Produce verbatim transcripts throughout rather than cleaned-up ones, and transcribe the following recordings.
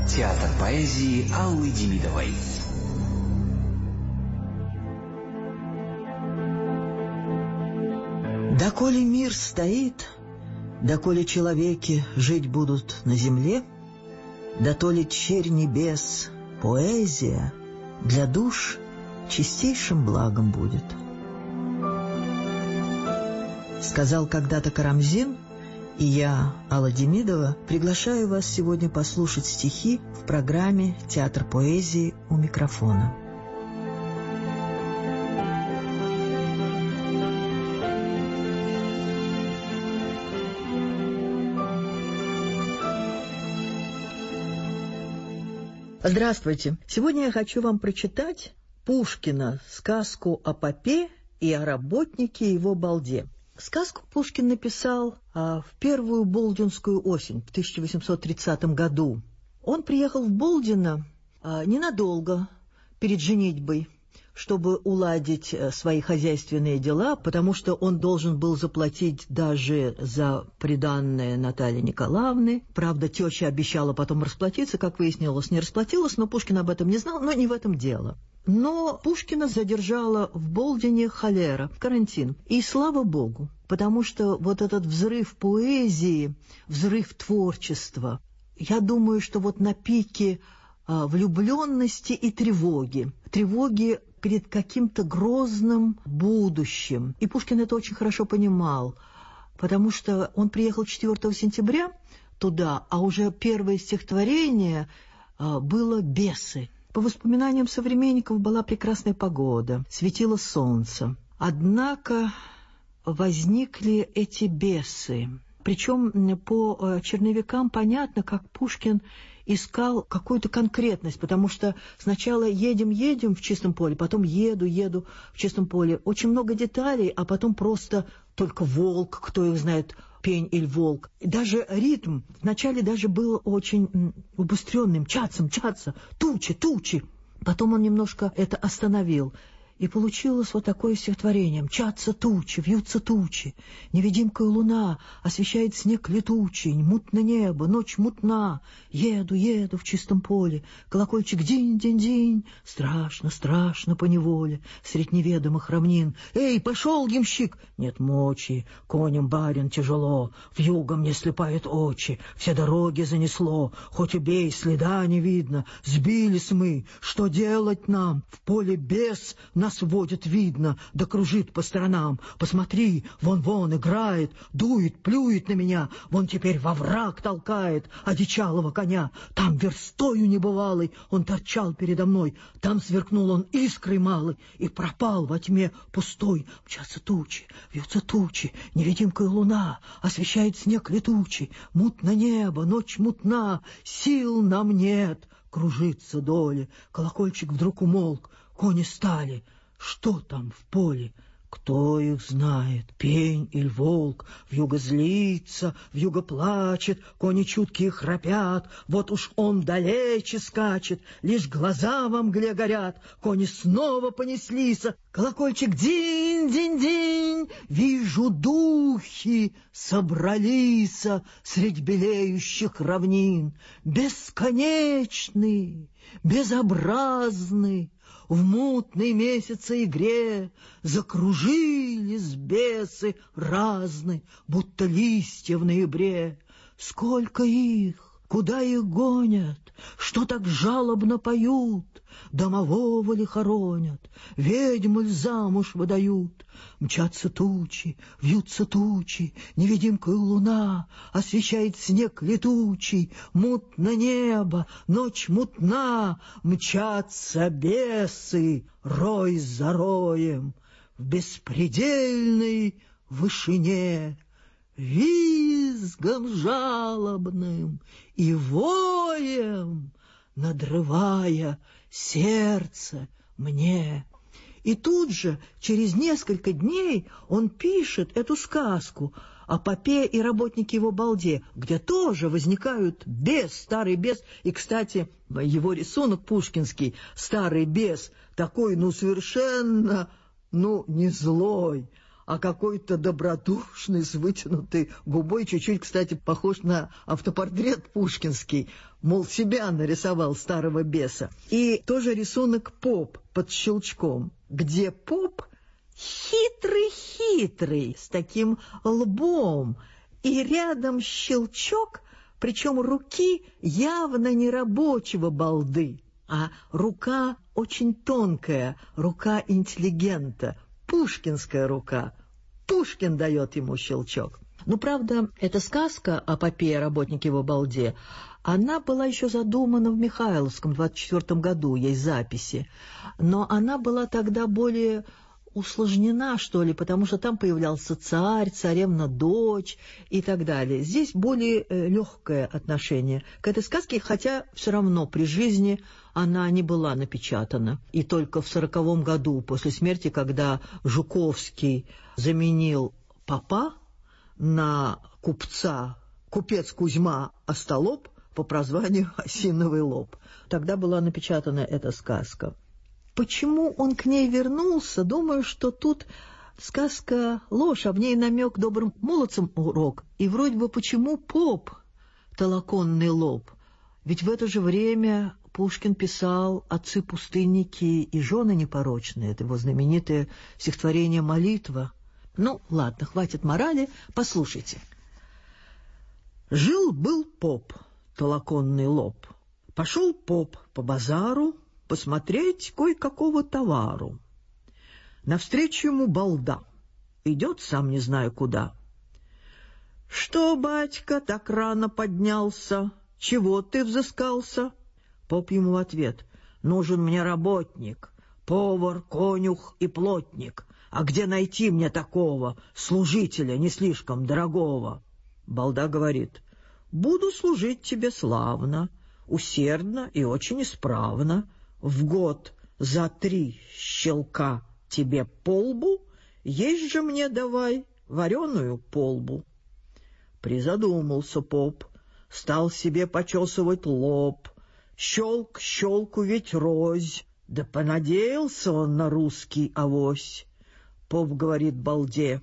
Театр поэзии Аллы Демидовой. Доколе мир стоит, доколе человеки жить будут на земле, дотоле черь небес, поэзия для душ чистейшим благом будет. Сказал когда-то Карамзин, и я, Алла Демидова, приглашаю вас сегодня послушать стихи в программе «Театр поэзии» у микрофона. Здравствуйте! Сегодня я хочу вам прочитать Пушкина сказку о попе и о работнике его балде. Сказку Пушкин написал а, в первую болдинскую осень в тысяча восемьсот тридцатом году. Он приехал в Болдино а, ненадолго перед женитьбой, чтобы уладить а, свои хозяйственные дела, потому что он должен был заплатить даже за приданное Натальи Николаевны. Правда, теща обещала потом расплатиться, как выяснилось, не расплатилась, но Пушкин об этом не знал, но не в этом дело. Но Пушкина задержала в Болдине холера, карантин. И слава богу, потому что вот этот взрыв поэзии, взрыв творчества, я думаю, что вот на пике а, влюбленности и тревоги, тревоги перед каким-то грозным будущим. И Пушкин это очень хорошо понимал, потому что он приехал четвёртого сентября туда, а уже первое стихотворение а, было «Бесы». По воспоминаниям современников была прекрасная погода, светило солнце. Однако возникли эти бесы. Причем по черновикам понятно, как Пушкин искал какую-то конкретность, потому что сначала едем-едем в чистом поле, потом еду-еду в чистом поле. Очень много деталей, а потом просто только волк, кто их знает, пень или волк. И даже ритм вначале даже был очень убыстренным, мчаться, мчаться, тучи, тучи. Потом он немножко это остановил. И получилось вот такое стихотворение. Мчатся тучи, вьются тучи, невидимкая луна освещает снег летучий, мутно небо, ночь мутна. Еду, еду в чистом поле, колокольчик динь-динь-динь, страшно, страшно поневоле, средь неведомых равнин. Эй, пошел, ямщик! Нет мочи, конем барин тяжело, вьюга мне слепают очи, все дороги занесло, хоть убей, следа не видно, сбились мы, что делать нам? В поле бес на Нас водит, видно, да кружит по сторонам. Посмотри, вон-вон играет, дует, плюет на меня, вон теперь во враг толкает одичалого коня. Там верстою небывалый он торчал передо мной, там сверкнул он искрой малой и пропал во тьме пустой. Мчатся тучи, вьются тучи, невидимкая луна освещает снег летучий, мутно небо, ночь мутна, сил нам нет, кружится доля. Колокольчик вдруг умолк, кони стали. Что там в поле? Кто их знает? Пень или волк? Вьюга злится, вьюга плачет, кони чуткие храпят. Вот уж он далече скачет, лишь глаза во мгле горят. Кони снова понеслись. Колокольчик динь-динь-динь. Вижу, духи собрались средь белеющих равнин. Бесконечный, безобразный, в мутной месяце игре закружились бесы разные, будто листья в ноябре. Сколько их, куда их гонят, что так жалобно поют? Домового ли хоронят, ведьму ли замуж выдают? Мчатся тучи, вьются тучи, невидимкая луна освещает снег летучий, мутно небо, ночь мутна, мчатся бесы рой за роем в беспредельной вышине, визгом жалобным и воем надрывая сердце мне. И тут же, через несколько дней, он пишет эту сказку о попе и работнике его балде, где тоже возникают бес, старый бес. И, кстати, его рисунок пушкинский, старый бес, такой, ну, совершенно, ну, не злой, а какой-то добродушный, с вытянутой губой, чуть-чуть, кстати, похож на автопортрет пушкинский, мол, себя нарисовал, старого беса. И тоже рисунок поп под щелчком, где поп хитрый-хитрый, с таким лбом, и рядом щелчок, причем руки явно не рабочего балды, а рука очень тонкая, рука интеллигента, пушкинская рука. Пушкин дает ему щелчок. Ну, правда, эта сказка о попе и работнике в балде, она была еще задумана в Михайловском в двадцать четвёртом году, есть записи, но она была тогда более усложнена, что ли, потому что там появлялся царь, царевна-дочь и так далее. Здесь более э, легкое отношение к этой сказке, хотя все равно при жизни она не была напечатана. И только в сороковом году, после смерти, когда Жуковский заменил попа на купца, купец Кузьма Остолоп по прозванию Осиновый лоб, тогда была напечатана эта сказка. Почему он к ней вернулся? Думаю, что тут сказка ложь, а в ней намек добрым молодцам урок. И вроде бы почему поп толоконный лоб? Ведь в это же время Пушкин писал «Отцы-пустынники и жены непорочные». Это его знаменитое стихотворение «Молитва». Ну, ладно, хватит морали, послушайте. Жил-был поп, толоконный лоб. Пошел поп по базару посмотреть кое-какого товару. Навстречу ему балда, идет сам не знаю куда. «Что, батька, так рано поднялся? Чего ты взыскался?» Поп ему в ответ: «Нужен мне работник, повар, конюх и плотник. А где найти мне такого служителя не слишком дорогого?» Балда говорит: «Буду служить тебе славно, усердно и очень исправно. В год за три щелка тебе полбу, есть же мне давай вареную полбу». Призадумался поп, стал себе почесывать лоб. Щелк щелку ведь розь, да понадеялся он на русский авось. Поп говорит балде: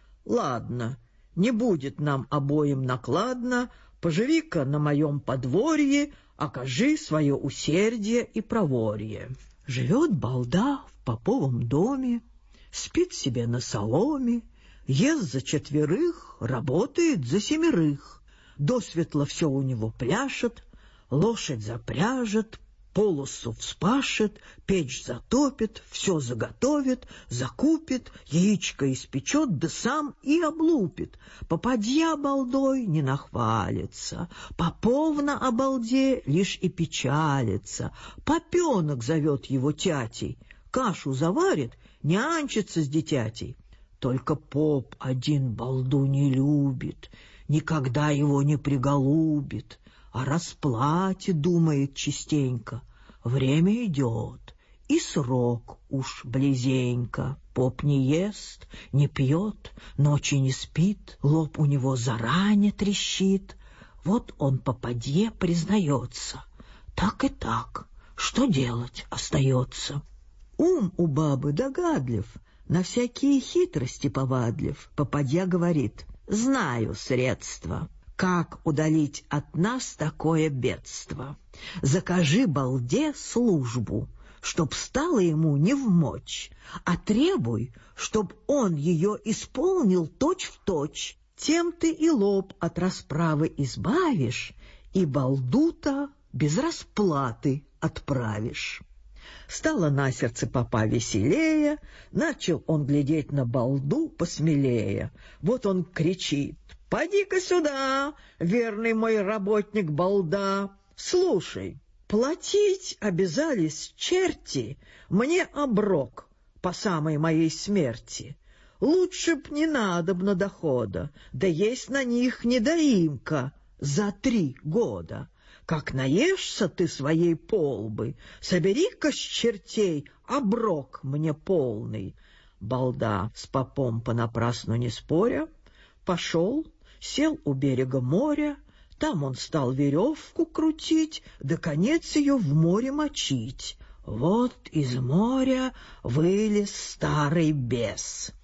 «Ладно, не будет нам обоим накладно, поживи-ка на моем подворье, окажи свое усердие и проворье». Живет балда в поповом доме, спит себе на соломе, ест за четверых, работает за семерых. Досветло все у него пляшет, лошадь запряжет, полосу вспашет, печь затопит, все заготовит, закупит, яичко испечет, да сам и облупит. Попадья балдой не нахвалится, попов на обалде лишь и печалится. Попенок зовет его тятей, кашу заварит, нянчится с дитятей. Только поп один балду не любит, никогда его не приголубит. О расплате думает частенько. Время идет, и срок уж близенько. Поп не ест, не пьет, ночи не спит, лоб у него заранее трещит. Вот он попадье признается: так и так, что делать остается. Ум у бабы догадлив, на всякие хитрости повадлив. Попадья говорит: знаю средства, как удалить от нас такое бедство. Закажи балде службу, чтоб стало ему невмочь, а требуй, чтоб он ее исполнил точь-в-точь. Тем ты и лоб от расправы избавишь, и балду-то без расплаты отправишь. Стало на сердце попа веселее, начал он глядеть на балду посмелее. Вот он кричит: «Поди-ка сюда, верный мой работник балда! Слушай, платить обязались черти мне оброк по самой моей смерти. Лучше б не надобно дохода, да есть на них недоимка за три года. Как наешься ты своей полбы, собери-ка с чертей оброк мне полный». Балда с попом понапрасну не споря пошел, сел у берега моря. Там он стал веревку крутить, да конец ее в море мочить. Вот из моря вылез старый бес.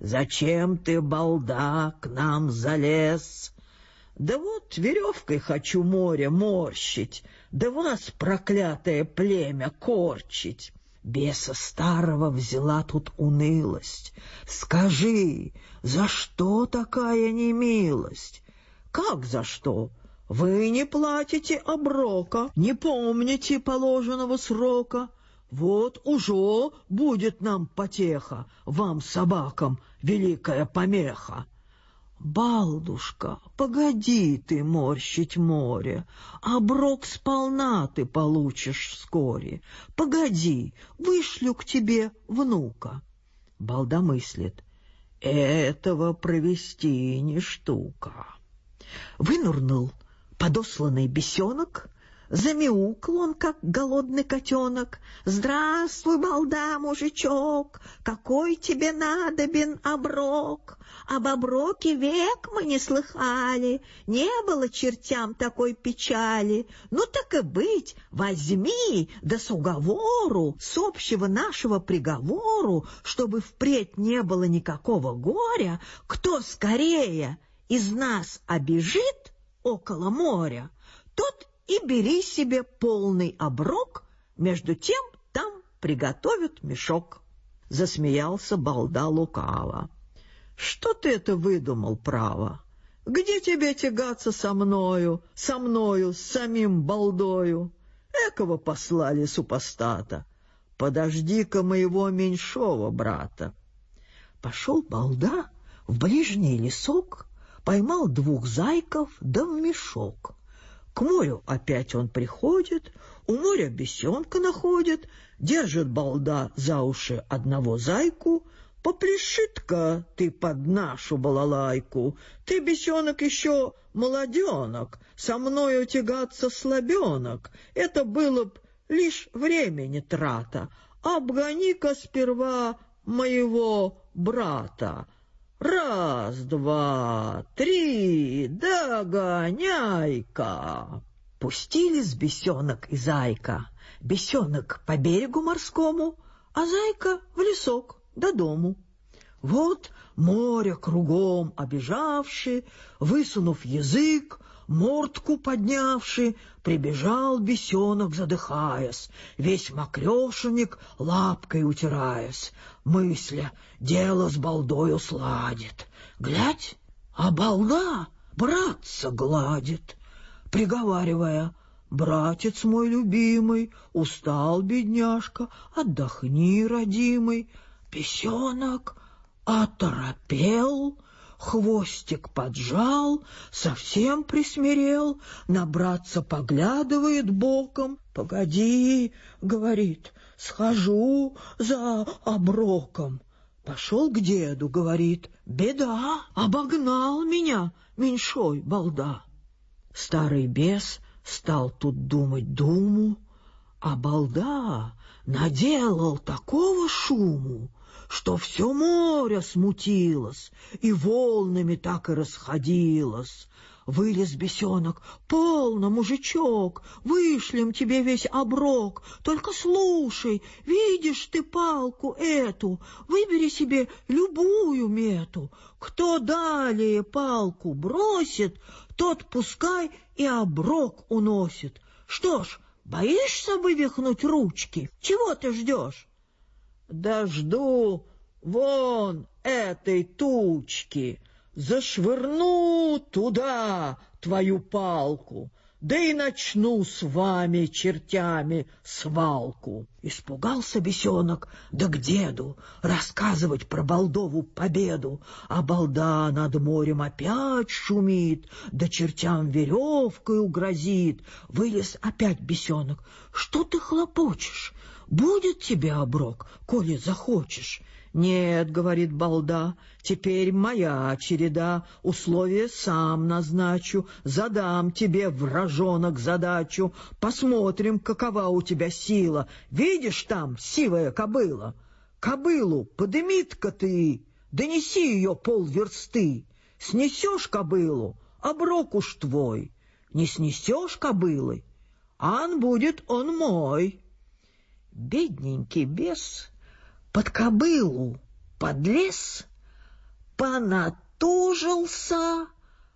Зачем ты, балда, к нам залез? Да вот веревкой хочу море морщить, да вас, проклятое племя, корчить. Беса старого взяла тут унылость. Скажи, за что такая немилость? Как за что? Вы не платите оброка, не помните положенного срока. Вот уже будет нам потеха, вам, собакам, великая помеха. Балдушка, погоди ты морщить море, оброк сполна ты получишь вскоре. Погоди, вышлю к тебе внука. Балда мыслит: этого провести не штука. Вынурнул подосланный бесенок, замяукал он, как голодный котенок. «Здравствуй, балда, мужичок, какой тебе надобен оброк? Об оброке век мы не слыхали, не было чертям такой печали. Ну так и быть, возьми, да с уговору, с общего нашего приговору, чтобы впредь не было никакого горя, кто скорее из нас обежит около моря, тот и бери себе полный оброк, между тем там приготовят мешок». Засмеялся балда лукаво. «Что ты это выдумал, право? Где тебе тягаться со мною, со мною, с самим балдою? Экого послали супостата. Подожди-ка моего меньшого брата». Пошел балда в ближний лесок, поймал двух зайков да в мешок. К морю опять он приходит, у моря бесенка находит, держит балда за уши одного зайку. «Попляши-ка ты под нашу балалайку, ты, бесенок, еще молоденок, со мною тягаться слабенок, это было б лишь времени трата, обгони-ка сперва моего брата. Раз, два, три, догоняй-ка!» Пустились бесенок и зайка. Бесенок по берегу морскому, а зайка в лесок до дому. Вот море кругом обежавши, высунув язык, мордку поднявши, прибежал бесенок, задыхаясь, весь мокрешенек лапкой утираясь, мысля, дело с балдою сладит. Глядь, а балда братца гладит, приговаривая: «Братец мой любимый, устал бедняжка, отдохни, родимый». Бесенок оторопел, хвостик поджал, совсем присмирел, на братца поглядывает боком. «Погоди, — говорит, — схожу за оброком». Пошел к деду, говорит: «Беда, обогнал меня меньшой балда». Старый бес стал тут думать думу, а балда наделал такого шуму, что все море смутилось и волнами так и расходилось. Вылез бесенок: «Полно, мужичок, вышлем тебе весь оброк, только слушай, видишь ты палку эту, выбери себе любую мету. Кто далее палку бросит, тот пускай и оброк уносит. Что ж, боишься вывихнуть ручки? Чего ты ждешь?» «Да жду вон этой тучки, зашвырну туда твою палку, да и начну с вами, чертями, свалку». Испугался бесенок, да к деду рассказывать про балдову победу, а балда над морем опять шумит, да чертям веревкой грозит. Вылез опять бесенок: «Что ты хлопочешь? Будет тебе оброк, коли захочешь». «Нет, — говорит балда, — теперь моя череда, условия сам назначу, задам тебе, вражонок, задачу, посмотрим, какова у тебя сила. Видишь там сивая кобыла? Кобылу подымит-ка ты, донеси ее полверсты. Снесешь кобылу, оброк уж твой, не снесешь кобылы, ан будет он мой». Бедненький бес под кобылу подлез, понатужился,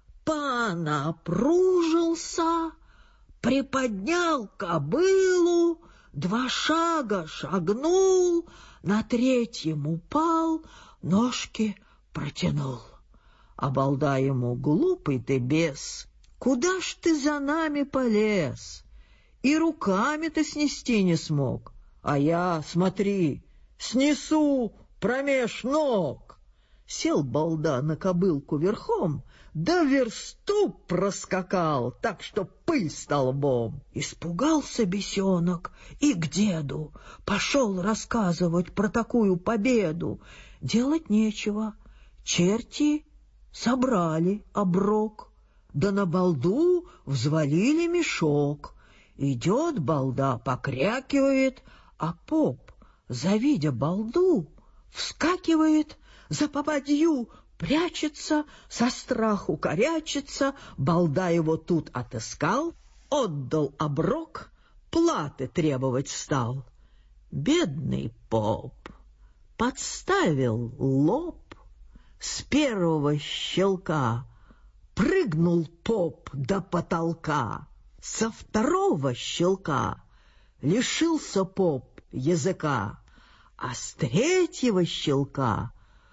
понапружился, приподнял кобылу, два шага шагнул, на третьем упал, ножки протянул. А балда ему: глупый ты бес, куда ж ты за нами полез? И руками-то снести не смог, а я, смотри, снесу промеж ног. Сел балда на кобылку верхом, да версту проскакал, так что пыль столбом. Испугался бесенок и к деду пошел рассказывать про такую победу. Делать нечего, черти собрали оброк, да на балду взвалили мешок. Идет балда, покрякивает, а поп, завидя балду, вскакивает, за попадью прячется, со страху корячится. Балда его тут отыскал, отдал оброк, платы требовать стал. Бедный поп подставил лоб, с первого щелка прыгнул поп до потолка. Со второго щелка лишился поп языка, а с третьего щелка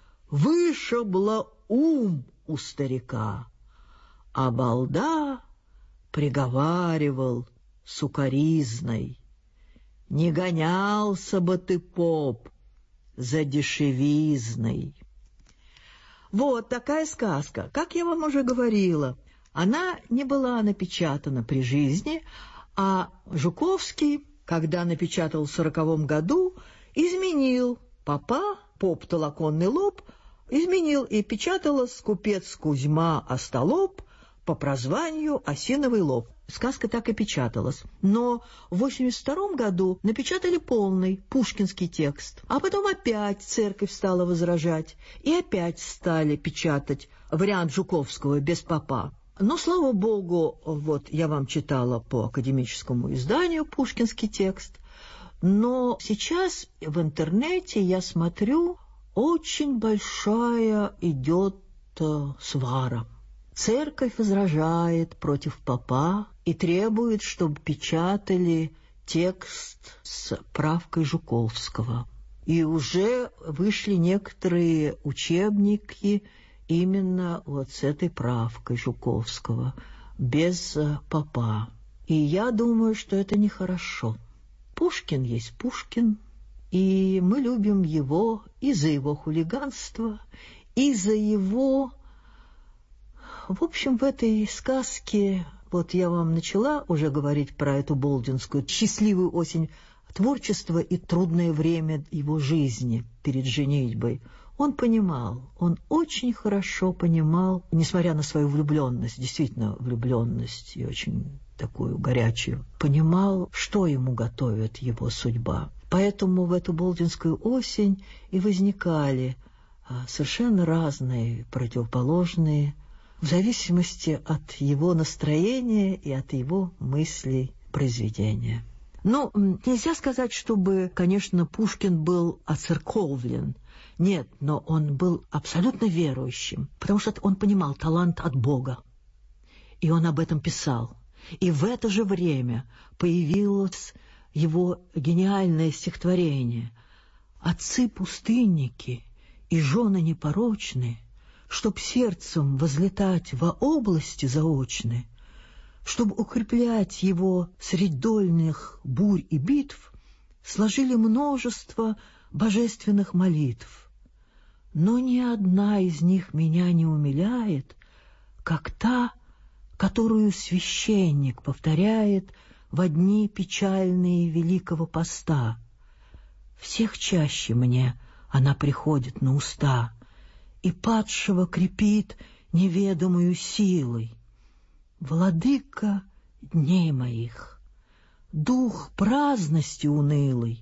вышибло ум у старика. А балда приговаривал сукоризной: не гонялся бы ты, поп, за дешевизной. Вот такая сказка. Как я вам уже говорила, она не была напечатана при жизни, а Жуковский, когда напечатал в сороковом году, изменил попа, поп толоконный лоб, изменил, и печаталась купец Кузьма Остолоп по прозванию Осиновый лоб. Сказка так и печаталась. Но в восемьдесят втором году напечатали полный пушкинский текст. А потом опять церковь стала возражать, и опять стали печатать вариант Жуковского без попа. Но, слава богу, вот я вам читала по академическому изданию пушкинский текст, но сейчас в интернете я смотрю, очень большая идет э, свара. Церковь возражает против попа и требует, чтобы печатали текст с правкой Жуковского. И уже вышли некоторые учебники именно вот с этой правкой Жуковского, без э, попа. И я думаю, что это нехорошо. Пушкин есть Пушкин, и мы любим его и за его хулиганство, и за его... В общем, в этой сказке, вот я вам начала уже говорить про эту болдинскую счастливую осень творчества и трудное время его жизни перед женитьбой. Он понимал, он очень хорошо понимал, несмотря на свою влюбленность, действительно влюбленность и очень такую горячую, понимал, что ему готовит его судьба. Поэтому в эту болдинскую осень и возникали совершенно разные, противоположные, в зависимости от его настроения и от его мыслей, произведения. Ну, нельзя сказать, чтобы, конечно, Пушкин был оцерковлен. Нет, но он был абсолютно верующим, потому что он понимал талант от Бога. И он об этом писал. И в это же время появилось его гениальное стихотворение: «Отцы-пустынники и жены непорочные, чтоб сердцем возлетать во области заочны, чтоб укреплять его средь дольных бурь и битв, сложили множество божественных молитв. Но ни одна из них меня не умиляет, как та, которую священник повторяет во дни печальные Великого Поста. Всех чаще мне она приходит на уста и падшего крепит неведомую силой. Владыка дней моих, дух праздности унылый,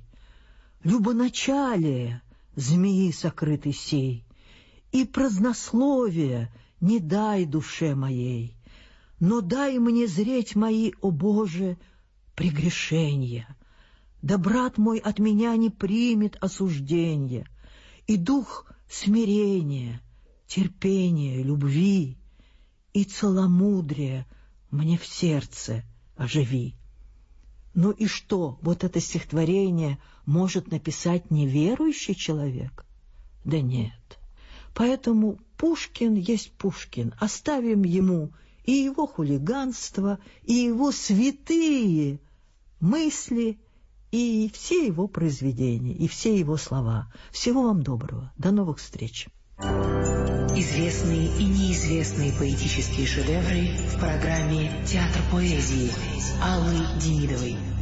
любоначалие змеи сокрытый сей, и празднословия не дай душе моей, но дай мне зреть мои, о Боже, прегрешения. Да брат мой от меня не примет осуждения, и дух смирения терпения, любви и целомудрия мне в сердце оживи. Ну и что, вот это стихотворение может написать неверующий человек? Да нет. Поэтому Пушкин есть Пушкин. Оставим ему и его хулиганство, и его святые мысли, и все его произведения, и все его слова. Всего вам доброго. До новых встреч. Известные и неизвестные поэтические шедевры в программе «Театр поэзии» Аллы Демидовой.